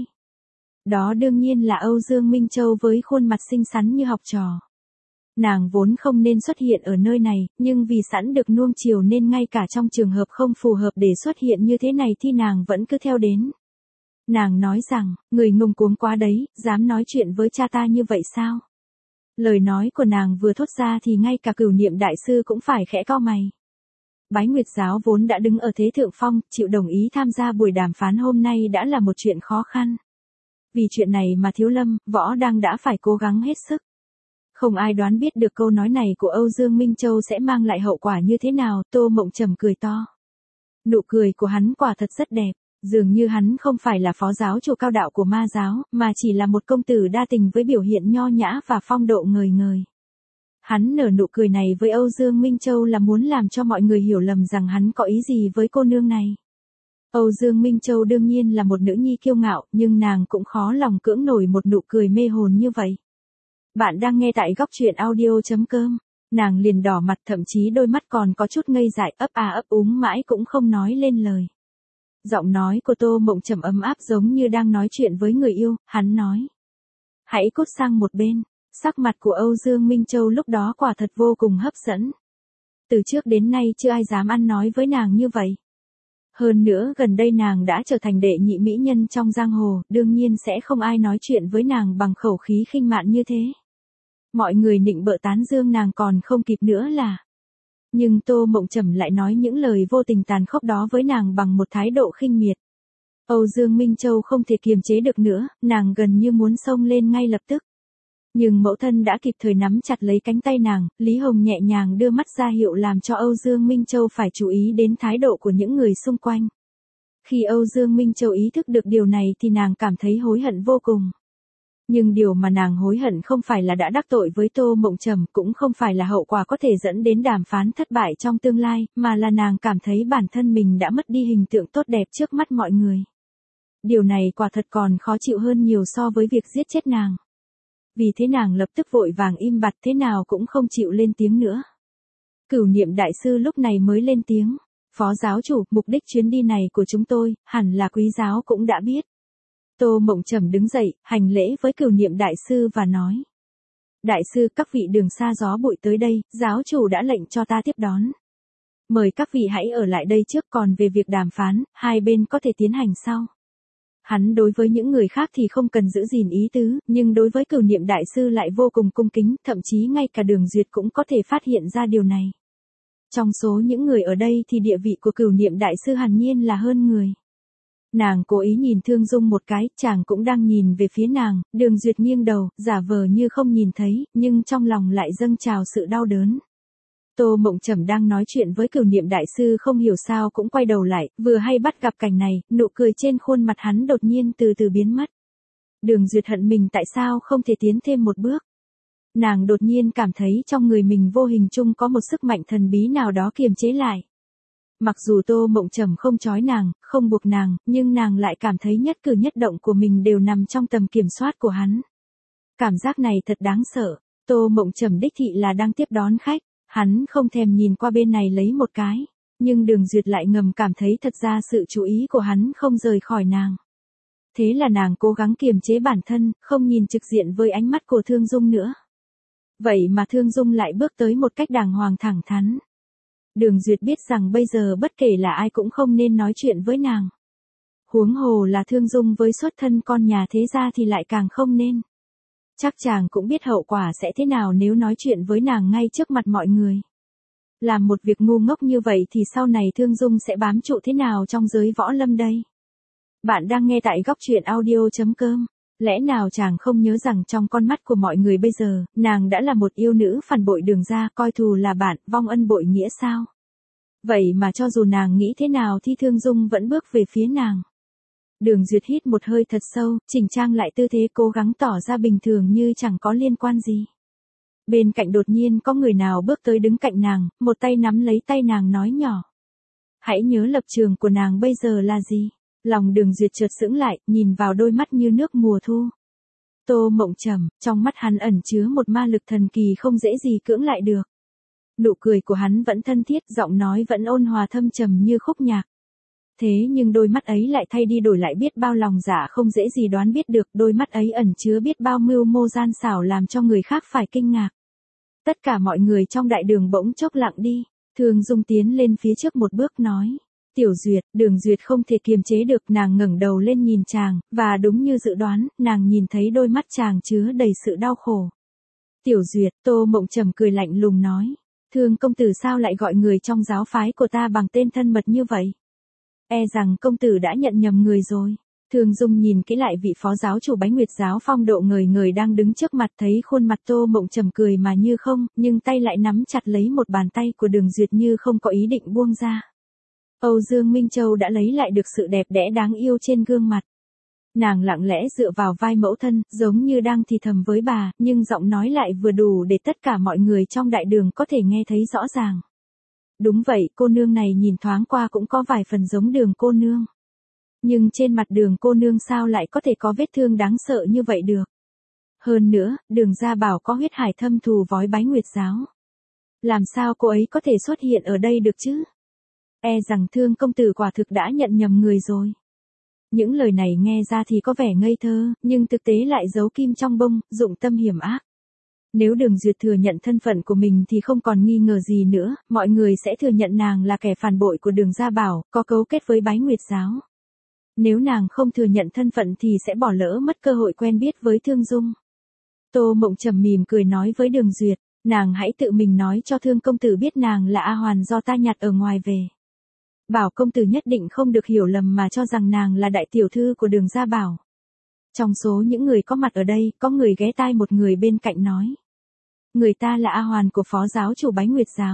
Đó đương nhiên là Âu Dương Minh Châu với khuôn mặt xinh xắn như học trò. Nàng vốn không nên xuất hiện ở nơi này, nhưng vì sẵn được nuông chiều nên ngay cả trong trường hợp không phù hợp để xuất hiện như thế này thì nàng vẫn cứ theo đến. Nàng nói rằng, người ngông cuống quá đấy, dám nói chuyện với cha ta như vậy sao? Lời nói của nàng vừa thốt ra thì ngay cả Cửu Niệm đại sư cũng phải khẽ cau mày. Bái Nguyệt giáo vốn đã đứng ở thế thượng phong, chịu đồng ý tham gia buổi đàm phán hôm nay đã là một chuyện khó khăn. Vì chuyện này mà Thiếu Lâm, Võ Đăng đã phải cố gắng hết sức. Không ai đoán biết được câu nói này của Âu Dương Minh Châu sẽ mang lại hậu quả như thế nào. Tô Mộng Trầm cười to. Nụ cười của hắn quả thật rất đẹp, dường như hắn không phải là phó giáo chủ cao đạo của ma giáo, mà chỉ là một công tử đa tình với biểu hiện nho nhã và phong độ ngời ngời. Hắn nở nụ cười này với Âu Dương Minh Châu là muốn làm cho mọi người hiểu lầm rằng hắn có ý gì với cô nương này. Âu Dương Minh Châu đương nhiên là một nữ nhi kiêu ngạo, nhưng nàng cũng khó lòng cưỡng nổi một nụ cười mê hồn như vậy. Bạn đang nghe tại góc truyện audio.com. Nàng liền đỏ mặt, thậm chí đôi mắt còn có chút ngây dại, ấp à ấp úng mãi cũng không nói lên lời. Giọng nói của Tô Mộng Trầm ấm áp giống như đang nói chuyện với người yêu, hắn nói. Hãy cút sang một bên. Sắc mặt của Âu Dương Minh Châu lúc đó quả thật vô cùng hấp dẫn. Từ trước đến nay chưa ai dám ăn nói với nàng như vậy. Hơn nữa gần đây nàng đã trở thành đệ nhị mỹ nhân trong giang hồ, đương nhiên sẽ không ai nói chuyện với nàng bằng khẩu khí khinh mạn như thế. Mọi người nịnh bợ tán dương nàng còn không kịp nữa là. Nhưng Tô Mộng Trầm lại nói những lời vô tình tàn khốc đó với nàng bằng một thái độ khinh miệt. Âu Dương Minh Châu không thể kiềm chế được nữa, nàng gần như muốn xông lên ngay lập tức. Nhưng mẫu thân đã kịp thời nắm chặt lấy cánh tay nàng, Lý Hồng nhẹ nhàng đưa mắt ra hiệu làm cho Âu Dương Minh Châu phải chú ý đến thái độ của những người xung quanh. Khi Âu Dương Minh Châu ý thức được điều này thì nàng cảm thấy hối hận vô cùng. Nhưng điều mà nàng hối hận không phải là đã đắc tội với Tô Mộng Trầm, cũng không phải là hậu quả có thể dẫn đến đàm phán thất bại trong tương lai, mà là nàng cảm thấy bản thân mình đã mất đi hình tượng tốt đẹp trước mắt mọi người. Điều này quả thật còn khó chịu hơn nhiều so với việc giết chết nàng. Vì thế nàng lập tức vội vàng im bặt, thế nào cũng không chịu lên tiếng nữa. Cửu Niệm đại sư lúc này mới lên tiếng. Phó giáo chủ, mục đích chuyến đi này của chúng tôi, hẳn là quý giáo cũng đã biết. Tô Mộng Trầm đứng dậy, hành lễ với Cửu Niệm đại sư và nói. Đại sư, các vị đường xa gió bụi tới đây, giáo chủ đã lệnh cho ta tiếp đón. Mời các vị hãy ở lại đây trước, còn về việc đàm phán, hai bên có thể tiến hành sau. Hắn đối với những người khác thì không cần giữ gìn ý tứ, nhưng đối với Cửu Niệm đại sư lại vô cùng cung kính, thậm chí ngay cả Đường Duyệt cũng có thể phát hiện ra điều này. Trong số những người ở đây thì địa vị của Cửu Niệm đại sư hẳn nhiên là hơn người. Nàng cố ý nhìn Thương Dung một cái, chàng cũng đang nhìn về phía nàng, Đường Duyệt nghiêng đầu, giả vờ như không nhìn thấy, nhưng trong lòng lại dâng trào sự đau đớn. Tô Mộng Trầm đang nói chuyện với Cửu Niệm đại sư không hiểu sao cũng quay đầu lại, vừa hay bắt gặp cảnh này, nụ cười trên khuôn mặt hắn đột nhiên từ từ biến mất. Đường Duyệt hận mình tại sao không thể tiến thêm một bước. Nàng đột nhiên cảm thấy trong người mình vô hình chung có một sức mạnh thần bí nào đó kiềm chế lại. Mặc dù Tô Mộng Trầm không trói nàng, không buộc nàng, nhưng nàng lại cảm thấy nhất cử nhất động của mình đều nằm trong tầm kiểm soát của hắn. Cảm giác này thật đáng sợ. Tô Mộng Trầm đích thị là đang tiếp đón khách, hắn không thèm nhìn qua bên này lấy một cái, nhưng Đường Duyệt lại ngầm cảm thấy thật ra sự chú ý của hắn không rời khỏi nàng. Thế là nàng cố gắng kiềm chế bản thân, không nhìn trực diện với ánh mắt của Thương Dung nữa. Vậy mà Thương Dung lại bước tới một cách đàng hoàng thẳng thắn. Đường Duyệt biết rằng bây giờ bất kể là ai cũng không nên nói chuyện với nàng. Huống hồ là Thương Dung với xuất thân con nhà thế gia thì lại càng không nên. Chắc chàng cũng biết hậu quả sẽ thế nào nếu nói chuyện với nàng ngay trước mặt mọi người. Làm một việc ngu ngốc như vậy thì sau này Thương Dung sẽ bám trụ thế nào trong giới võ lâm đây? Bạn đang nghe tại góc truyện audio chấm com. Lẽ nào chàng không nhớ rằng trong con mắt của mọi người bây giờ, nàng đã là một yêu nữ phản bội Đường gia, coi thù là bạn, vong ân bội nghĩa sao? Vậy mà cho dù nàng nghĩ thế nào thì Thương Dung vẫn bước về phía nàng. Đường Duyệt hít một hơi thật sâu, chỉnh trang lại tư thế cố gắng tỏ ra bình thường như chẳng có liên quan gì. Bên cạnh đột nhiên có người nào bước tới đứng cạnh nàng, một tay nắm lấy tay nàng nói nhỏ. Hãy nhớ lập trường của nàng bây giờ là gì? Lòng Đường Duyệt chợt sững lại, nhìn vào đôi mắt như nước mùa thu. Tô Mộng Trầm, trong mắt hắn ẩn chứa một ma lực thần kỳ không dễ gì cưỡng lại được. Nụ cười của hắn vẫn thân thiết, giọng nói vẫn ôn hòa thâm trầm như khúc nhạc. Thế nhưng đôi mắt ấy lại thay đi đổi lại biết bao lòng dạ không dễ gì đoán biết được, đôi mắt ấy ẩn chứa biết bao mưu mô gian xảo làm cho người khác phải kinh ngạc. Tất cả mọi người trong đại đường bỗng chốc lặng đi, Thương Dung tiến lên phía trước một bước nói. Tiểu Duyệt, Đường Duyệt không thể kiềm chế được, nàng ngẩng đầu lên nhìn chàng, và đúng như dự đoán, nàng nhìn thấy đôi mắt chàng chứa đầy sự đau khổ. Tiểu Duyệt, Tô Mộng Trầm cười lạnh lùng nói. Thương công tử sao lại gọi người trong giáo phái của ta bằng tên thân mật như vậy? E rằng công tử đã nhận nhầm người rồi. Thương Dung nhìn kỹ lại vị phó giáo chủ Bái Nguyệt giáo phong độ ngời ngời đang đứng trước mặt, thấy khuôn mặt Tô Mộng Trầm cười mà như không, nhưng tay lại nắm chặt lấy một bàn tay của Đường Duyệt như không có ý định buông ra. Âu Dương Minh Châu đã lấy lại được sự đẹp đẽ đáng yêu trên gương mặt. Nàng lặng lẽ dựa vào vai mẫu thân, giống như đang thì thầm với bà, nhưng giọng nói lại vừa đủ để tất cả mọi người trong đại đường có thể nghe thấy rõ ràng. Đúng vậy, cô nương này nhìn thoáng qua cũng có vài phần giống Đường cô nương. Nhưng trên mặt Đường cô nương sao lại có thể có vết thương đáng sợ như vậy được? Hơn nữa, Đường gia bảo có huyết hải thâm thù vói Bái Nguyệt giáo. Làm sao cô ấy có thể xuất hiện ở đây được chứ? E rằng Thương công tử quả thực đã nhận nhầm người rồi. Những lời này nghe ra thì có vẻ ngây thơ, nhưng thực tế lại giấu kim trong bông, dụng tâm hiểm ác. Nếu Đường Duyệt thừa nhận thân phận của mình thì không còn nghi ngờ gì nữa, mọi người sẽ thừa nhận nàng là kẻ phản bội của Đường gia bảo, có cấu kết với Bái Nguyệt giáo. Nếu nàng không thừa nhận thân phận thì sẽ bỏ lỡ mất cơ hội quen biết với Thương Dung. Tô Mộng Trầm mỉm cười nói với Đường Duyệt, nàng hãy tự mình nói cho Thương công tử biết nàng là A Hoàn do ta nhặt ở ngoài về. Bảo công tử nhất định không được hiểu lầm mà cho rằng nàng là đại tiểu thư của Đường gia bảo. Trong số những người có mặt ở đây, có người ghé tai một người bên cạnh nói. Người ta là A Hoàn của phó giáo chủ Bái Nguyệt giáo.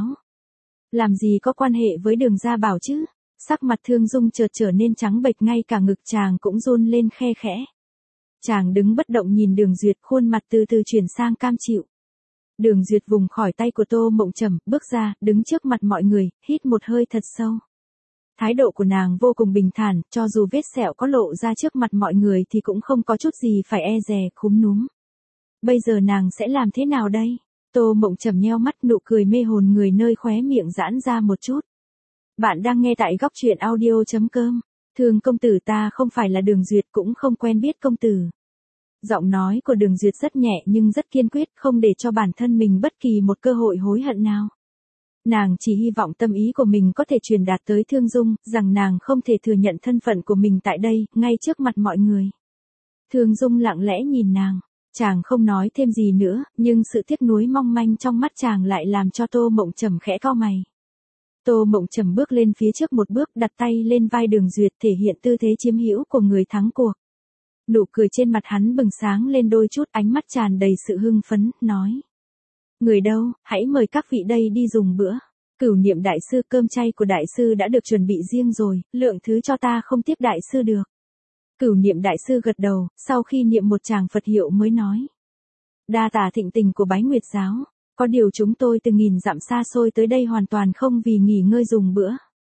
Làm gì có quan hệ với Đường gia bảo chứ? Sắc mặt Thương Dung chợt trở nên trắng bệch, ngay cả ngực chàng cũng run lên khe khẽ. Chàng đứng bất động nhìn Đường Duyệt, khuôn mặt từ từ chuyển sang cam chịu. Đường Duyệt vùng khỏi tay của Tô Mộng Trầm, bước ra, đứng trước mặt mọi người, hít một hơi thật sâu. Thái độ của nàng vô cùng bình thản, cho dù vết sẹo có lộ ra trước mặt mọi người thì cũng không có chút gì phải e dè, khúm núm. Bây giờ nàng sẽ làm thế nào đây? Tô Mộng Trầm nheo mắt, nụ cười mê hồn người nơi khóe miệng giãn ra một chút. Bạn đang nghe tại góc truyện audio chấm com. Thương công tử, ta không phải là Đường Duyệt, cũng không quen biết công tử. Giọng nói của Đường Duyệt rất nhẹ nhưng rất kiên quyết, không để cho bản thân mình bất kỳ một cơ hội hối hận nào. Nàng chỉ hy vọng tâm ý của mình có thể truyền đạt tới Thương Dung, rằng nàng không thể thừa nhận thân phận của mình tại đây, ngay trước mặt mọi người. Thương Dung lặng lẽ nhìn nàng, chàng không nói thêm gì nữa, nhưng sự tiếc nuối mong manh trong mắt chàng lại làm cho Tô Mộng Trầm khẽ cau mày. Tô Mộng Trầm bước lên phía trước một bước, đặt tay lên vai Đường Duyệt, thể hiện tư thế chiếm hữu của người thắng cuộc. Nụ cười trên mặt hắn bừng sáng lên đôi chút, ánh mắt tràn đầy sự hưng phấn, nói. Người đâu, hãy mời các vị đây đi dùng bữa. Cửu Niệm đại sư, cơm chay của đại sư đã được chuẩn bị riêng rồi, lượng thứ cho ta không tiếp đại sư được. Cửu Niệm đại sư gật đầu, sau khi niệm một tràng Phật hiệu mới nói. Đa tạ thịnh tình của Bái Nguyệt giáo, có điều chúng tôi từ nghìn dặm xa xôi tới đây hoàn toàn không vì nghỉ ngơi dùng bữa,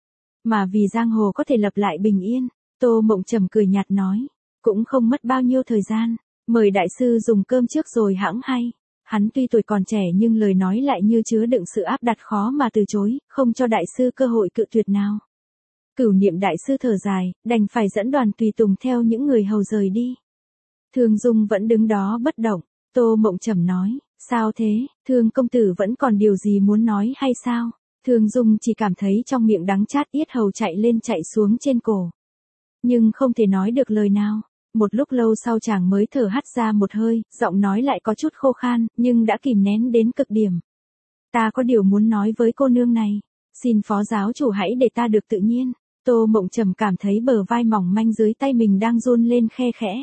mà vì giang hồ có thể lập lại bình yên. Tô Mộng Trầm cười nhạt nói, cũng không mất bao nhiêu thời gian, mời đại sư dùng cơm trước rồi hẵng hay. Hắn tuy tuổi còn trẻ nhưng lời nói lại như chứa đựng sự áp đặt khó mà từ chối, không cho đại sư cơ hội cự tuyệt nào. Cửu Niệm đại sư thở dài, đành phải dẫn đoàn tùy tùng theo những người hầu rời đi. Thương Dung vẫn đứng đó bất động. Tô Mộng Trầm nói, sao thế, Thương công tử vẫn còn điều gì muốn nói hay sao? Thương Dung chỉ cảm thấy trong miệng đắng chát, yết hầu chạy lên chạy xuống trên cổ, nhưng không thể nói được lời nào. Một lúc lâu sau chàng mới thở hắt ra một hơi, giọng nói lại có chút khô khan, nhưng đã kìm nén đến cực điểm. Ta có điều muốn nói với cô nương này, xin phó giáo chủ hãy để ta được tự nhiên. Tô Mộng Trầm cảm thấy bờ vai mỏng manh dưới tay mình đang run lên khe khẽ.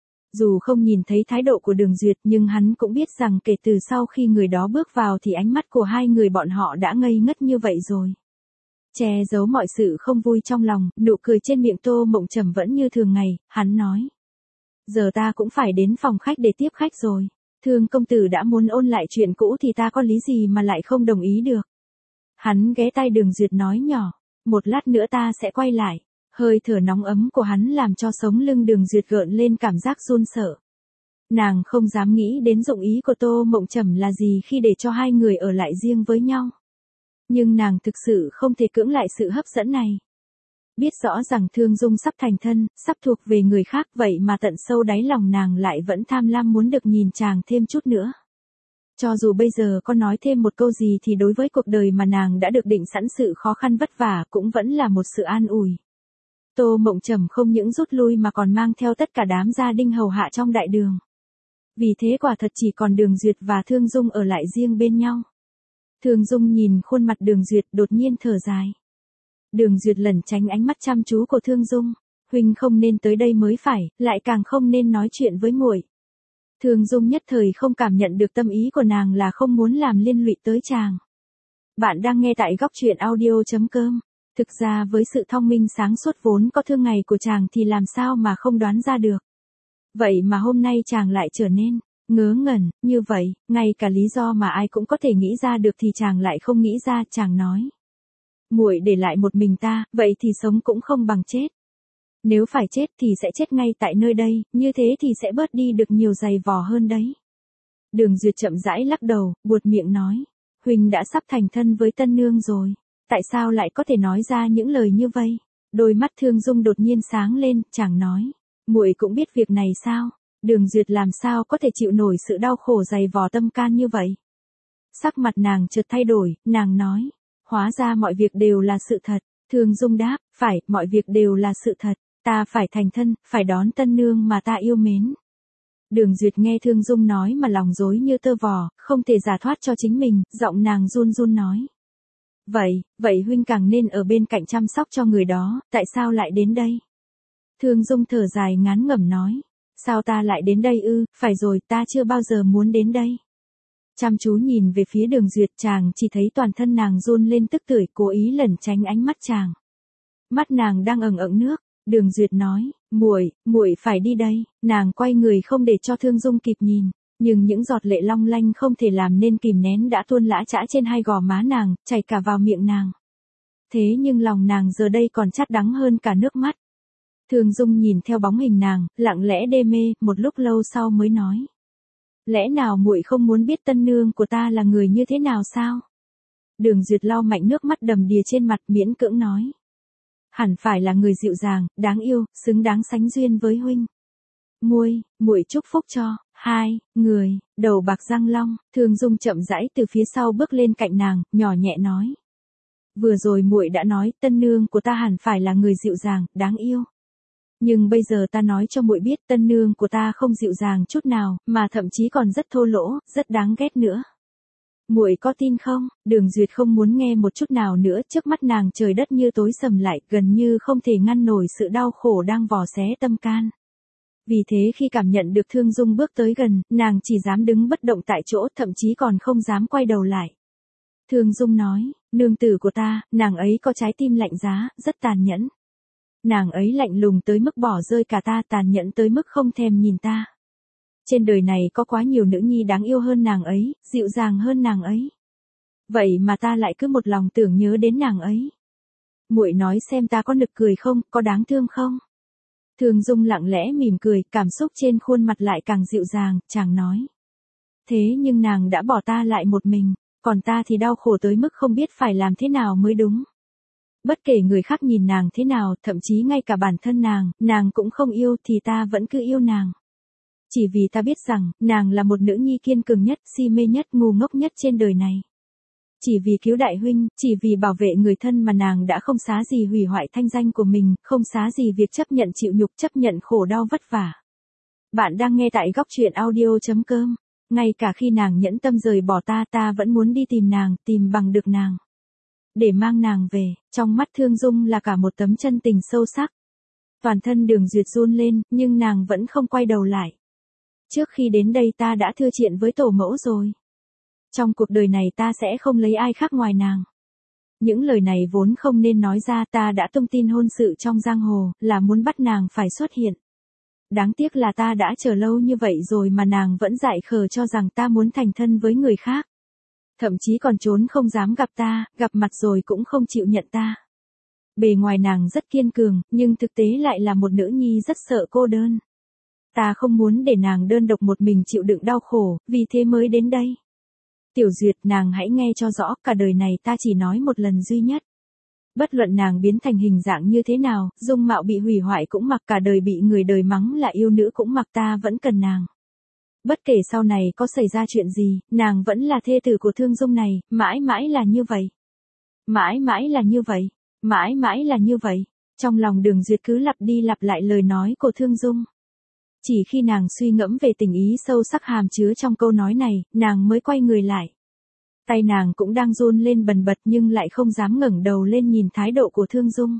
Dù không nhìn thấy thái độ của Đường Duyệt nhưng hắn cũng biết rằng kể từ sau khi người đó bước vào thì ánh mắt của hai người bọn họ đã ngây ngất như vậy rồi. Che giấu mọi sự không vui trong lòng, nụ cười trên miệng Tô Mộng Trầm vẫn như thường ngày, hắn nói. Giờ ta cũng phải đến phòng khách để tiếp khách rồi. Thương công tử đã muốn ôn lại chuyện cũ thì ta có lý gì mà lại không đồng ý được. Hắn ghé tai Đường Duyệt nói nhỏ, một lát nữa ta sẽ quay lại. Hơi thở nóng ấm của hắn làm cho sống lưng Đường Duyệt gợn lên cảm giác run sợ. Nàng không dám nghĩ đến dụng ý của Tô Mộng Trầm là gì khi để cho hai người ở lại riêng với nhau. Nhưng nàng thực sự không thể cưỡng lại sự hấp dẫn này. Biết rõ rằng Thương Dung sắp thành thân, sắp thuộc về người khác, vậy mà tận sâu đáy lòng nàng lại vẫn tham lam muốn được nhìn chàng thêm chút nữa. Cho dù bây giờ có nói thêm một câu gì thì đối với cuộc đời mà nàng đã được định sẵn sự khó khăn vất vả cũng vẫn là một sự an ủi. Tô Mộng Trầm không những rút lui mà còn mang theo tất cả đám gia đình hầu hạ trong đại đường. Vì thế quả thật chỉ còn Đường Duyệt và Thương Dung ở lại riêng bên nhau. Thương Dung nhìn khuôn mặt Đường Duyệt đột nhiên thở dài. Đường Duyệt lẩn tránh ánh mắt chăm chú của Thương Dung, huynh không nên tới đây mới phải, lại càng không nên nói chuyện với muội. Thương Dung nhất thời không cảm nhận được tâm ý của nàng là không muốn làm liên lụy tới chàng. Bạn đang nghe tại góc truyện audio chấm com. Thực ra với sự thông minh sáng suốt vốn có thương ngày của chàng thì làm sao mà không đoán ra được. Vậy mà hôm nay chàng lại trở nên ngớ ngẩn như vậy, ngay cả lý do mà ai cũng có thể nghĩ ra được thì chàng lại không nghĩ ra. Chàng nói, muội để lại một mình ta, vậy thì sống cũng không bằng chết. Nếu phải chết thì sẽ chết ngay tại nơi đây, như thế thì sẽ bớt đi được nhiều giày vò hơn đấy. Đường Duyệt chậm rãi lắc đầu, buột miệng nói, huynh đã sắp thành thân với tân nương rồi, tại sao lại có thể nói ra những lời như vậy? Đôi mắt Thương Dung đột nhiên sáng lên, chàng nói, muội cũng biết việc này sao? Đường Duyệt làm sao có thể chịu nổi sự đau khổ dày vò tâm can như vậy? Sắc mặt nàng chợt thay đổi, nàng nói, hóa ra mọi việc đều là sự thật. Thương Dung đáp, phải, mọi việc đều là sự thật, ta phải thành thân, phải đón tân nương mà ta yêu mến. Đường Duyệt nghe Thương Dung nói mà lòng rối như tơ vò, không thể giải thoát cho chính mình, giọng nàng run run nói. Vậy, vậy huynh càng nên ở bên cạnh chăm sóc cho người đó, tại sao lại đến đây? Thương Dung thở dài ngán ngẩm nói, sao ta lại đến đây ư, phải rồi, ta chưa bao giờ muốn đến đây. Chăm chú nhìn về phía Đường Duyệt, chàng chỉ thấy toàn thân nàng run lên tức tưởi, cố ý lẩn tránh ánh mắt chàng. Mắt nàng đang ẩn ẩn nước. Đường Duyệt nói, muội, muội phải đi đây. Nàng quay người không để cho Thương Dung kịp nhìn, nhưng những giọt lệ long lanh không thể làm nên kìm nén đã tuôn lã chã trên hai gò má nàng, chảy cả vào miệng nàng. Thế nhưng lòng nàng giờ đây còn chát đắng hơn cả nước mắt. Thương Dung nhìn theo bóng hình nàng, lặng lẽ đê mê, một lúc lâu sau mới nói. Lẽ nào muội không muốn biết tân nương của ta là người như thế nào sao? Đường Duyệt lau mạnh nước mắt đầm đìa trên mặt, miễn cưỡng nói. Hẳn phải là người dịu dàng, đáng yêu, xứng đáng sánh duyên với huynh. Muội, muội chúc phúc cho hai người. Đầu bạc răng long. Thương Dung chậm rãi từ phía sau bước lên cạnh nàng, nhỏ nhẹ nói. Vừa rồi muội đã nói, tân nương của ta hẳn phải là người dịu dàng, đáng yêu. Nhưng bây giờ ta nói cho muội biết, tân nương của ta không dịu dàng chút nào, mà thậm chí còn rất thô lỗ, rất đáng ghét nữa. Muội có tin không? Đường Duyệt không muốn nghe một chút nào nữa, trước mắt nàng trời đất như tối sầm lại, gần như không thể ngăn nổi sự đau khổ đang vò xé tâm can. Vì thế khi cảm nhận được Thương Dung bước tới gần, nàng chỉ dám đứng bất động tại chỗ, thậm chí còn không dám quay đầu lại. Thương Dung nói, nương tử của ta, nàng ấy có trái tim lạnh giá, rất tàn nhẫn. Nàng ấy lạnh lùng tới mức bỏ rơi cả ta, tàn nhẫn tới mức không thèm nhìn ta. Trên đời này có quá nhiều nữ nhi đáng yêu hơn nàng ấy, dịu dàng hơn nàng ấy. Vậy mà ta lại cứ một lòng tưởng nhớ đến nàng ấy. Muội nói xem ta có nực cười không, có đáng thương không? Thương Dung lặng lẽ mỉm cười, cảm xúc trên khuôn mặt lại càng dịu dàng, chàng nói. Thế nhưng nàng đã bỏ ta lại một mình, còn ta thì đau khổ tới mức không biết phải làm thế nào mới đúng. Bất kể người khác nhìn nàng thế nào, thậm chí ngay cả bản thân nàng, nàng cũng không yêu thì ta vẫn cứ yêu nàng. Chỉ vì ta biết rằng, nàng là một nữ nhi kiên cường nhất, si mê nhất, ngu ngốc nhất trên đời này. Chỉ vì cứu đại huynh, chỉ vì bảo vệ người thân mà nàng đã không xá gì hủy hoại thanh danh của mình, không xá gì việc chấp nhận chịu nhục, chấp nhận khổ đau vất vả. Bạn đang nghe tại góc truyện audio chấm com. Ngay cả khi nàng nhẫn tâm rời bỏ ta, ta vẫn muốn đi tìm nàng, tìm bằng được nàng. Để mang nàng về, trong mắt Thương Dung là cả một tấm chân tình sâu sắc. Toàn thân Đường Duyệt run lên, nhưng nàng vẫn không quay đầu lại. Trước khi đến đây ta đã thưa chuyện với tổ mẫu rồi. Trong cuộc đời này ta sẽ không lấy ai khác ngoài nàng. Những lời này vốn không nên nói ra, ta đã tung tin hôn sự trong giang hồ, là muốn bắt nàng phải xuất hiện. Đáng tiếc là ta đã chờ lâu như vậy rồi mà nàng vẫn dại khờ cho rằng ta muốn thành thân với người khác. Thậm chí còn trốn không dám gặp ta, gặp mặt rồi cũng không chịu nhận ta. Bề ngoài nàng rất kiên cường, nhưng thực tế lại là một nữ nhi rất sợ cô đơn. Ta không muốn để nàng đơn độc một mình chịu đựng đau khổ, vì thế mới đến đây. Tiểu Duyệt, nàng hãy nghe cho rõ, cả đời này ta chỉ nói một lần duy nhất. Bất luận nàng biến thành hình dạng như thế nào, dung mạo bị hủy hoại cũng mặc, cả đời bị người đời mắng là yêu nữ cũng mặc, ta vẫn cần nàng. Bất kể sau này có xảy ra chuyện gì, nàng vẫn là thê tử của Thương Dung này, mãi mãi là như vậy. Mãi mãi là như vậy, mãi mãi là như vậy. Trong lòng Đường Duyệt cứ lặp đi lặp lại lời nói của Thương Dung. Chỉ khi nàng suy ngẫm về tình ý sâu sắc hàm chứa trong câu nói này, nàng mới quay người lại. Tay nàng cũng đang run lên bần bật nhưng lại không dám ngẩng đầu lên nhìn thái độ của Thương Dung.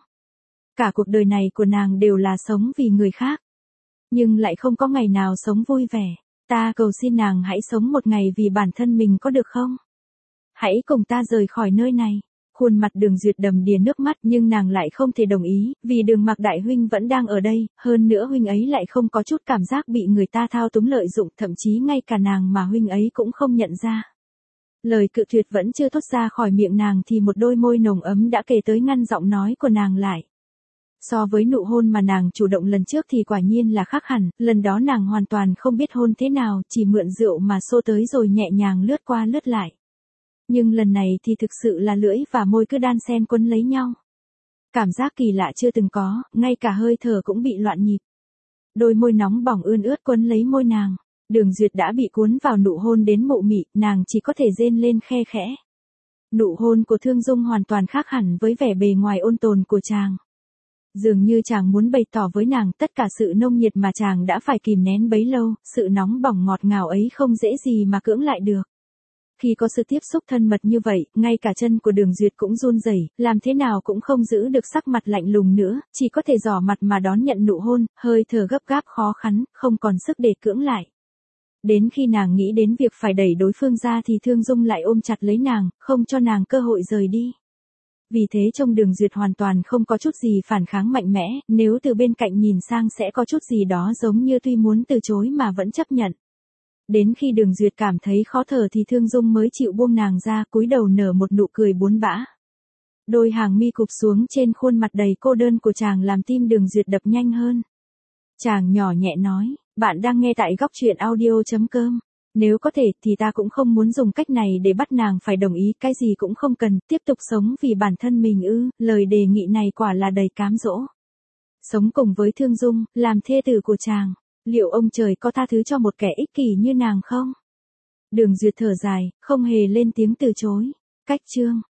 Cả cuộc đời này của nàng đều là sống vì người khác. Nhưng lại không có ngày nào sống vui vẻ. Ta cầu xin nàng hãy sống một ngày vì bản thân mình có được không? Hãy cùng ta rời khỏi nơi này. Khuôn mặt Đường Duyệt đầm đìa nước mắt nhưng nàng lại không thể đồng ý, vì Đường Mặc đại huynh vẫn đang ở đây, hơn nữa huynh ấy lại không có chút cảm giác bị người ta thao túng lợi dụng, thậm chí ngay cả nàng mà huynh ấy cũng không nhận ra. Lời cự tuyệt vẫn chưa thốt ra khỏi miệng nàng thì một đôi môi nồng ấm đã kề tới ngăn giọng nói của nàng lại. So với nụ hôn mà nàng chủ động lần trước thì quả nhiên là khác hẳn, lần đó nàng hoàn toàn không biết hôn thế nào, chỉ mượn rượu mà xô tới rồi nhẹ nhàng lướt qua lướt lại. Nhưng lần này thì thực sự là lưỡi và môi cứ đan xen quấn lấy nhau. Cảm giác kỳ lạ chưa từng có, ngay cả hơi thở cũng bị loạn nhịp. Đôi môi nóng bỏng ươn ướt quấn lấy môi nàng. Đường Duyệt đã bị cuốn vào nụ hôn đến mụ mị, nàng chỉ có thể rên lên khe khẽ. Nụ hôn của Thương Dung hoàn toàn khác hẳn với vẻ bề ngoài ôn tồn của chàng. Dường như chàng muốn bày tỏ với nàng tất cả sự nông nhiệt mà chàng đã phải kìm nén bấy lâu, sự nóng bỏng ngọt ngào ấy không dễ gì mà cưỡng lại được. Khi có sự tiếp xúc thân mật như vậy, ngay cả chân của Đường Duyệt cũng run rẩy, làm thế nào cũng không giữ được sắc mặt lạnh lùng nữa, chỉ có thể giỏ mặt mà đón nhận nụ hôn, hơi thở gấp gáp khó khăn, không còn sức để cưỡng lại. Đến khi nàng nghĩ đến việc phải đẩy đối phương ra thì Thương Dung lại ôm chặt lấy nàng, không cho nàng cơ hội rời đi. Vì thế trông Đường Duyệt hoàn toàn không có chút gì phản kháng mạnh mẽ, nếu từ bên cạnh nhìn sang sẽ có chút gì đó giống như tuy muốn từ chối mà vẫn chấp nhận. Đến khi Đường Duyệt cảm thấy khó thở thì Thương Dung mới chịu buông nàng ra, cúi đầu nở một nụ cười buồn bã. Đôi hàng mi cụp xuống trên khuôn mặt đầy cô đơn của chàng làm tim Đường Duyệt đập nhanh hơn. Chàng nhỏ nhẹ nói, bạn đang nghe tại góc truyện audio chấm com. Nếu có thể thì ta cũng không muốn dùng cách này để bắt nàng phải đồng ý, cái gì cũng không cần, tiếp tục sống vì bản thân mình ư, lời đề nghị này quả là đầy cám dỗ. Sống cùng với Thương Dung, làm thê tử của chàng, liệu ông trời có tha thứ cho một kẻ ích kỷ như nàng không? Đường Duyệt thở dài, không hề lên tiếng từ chối. Cách chương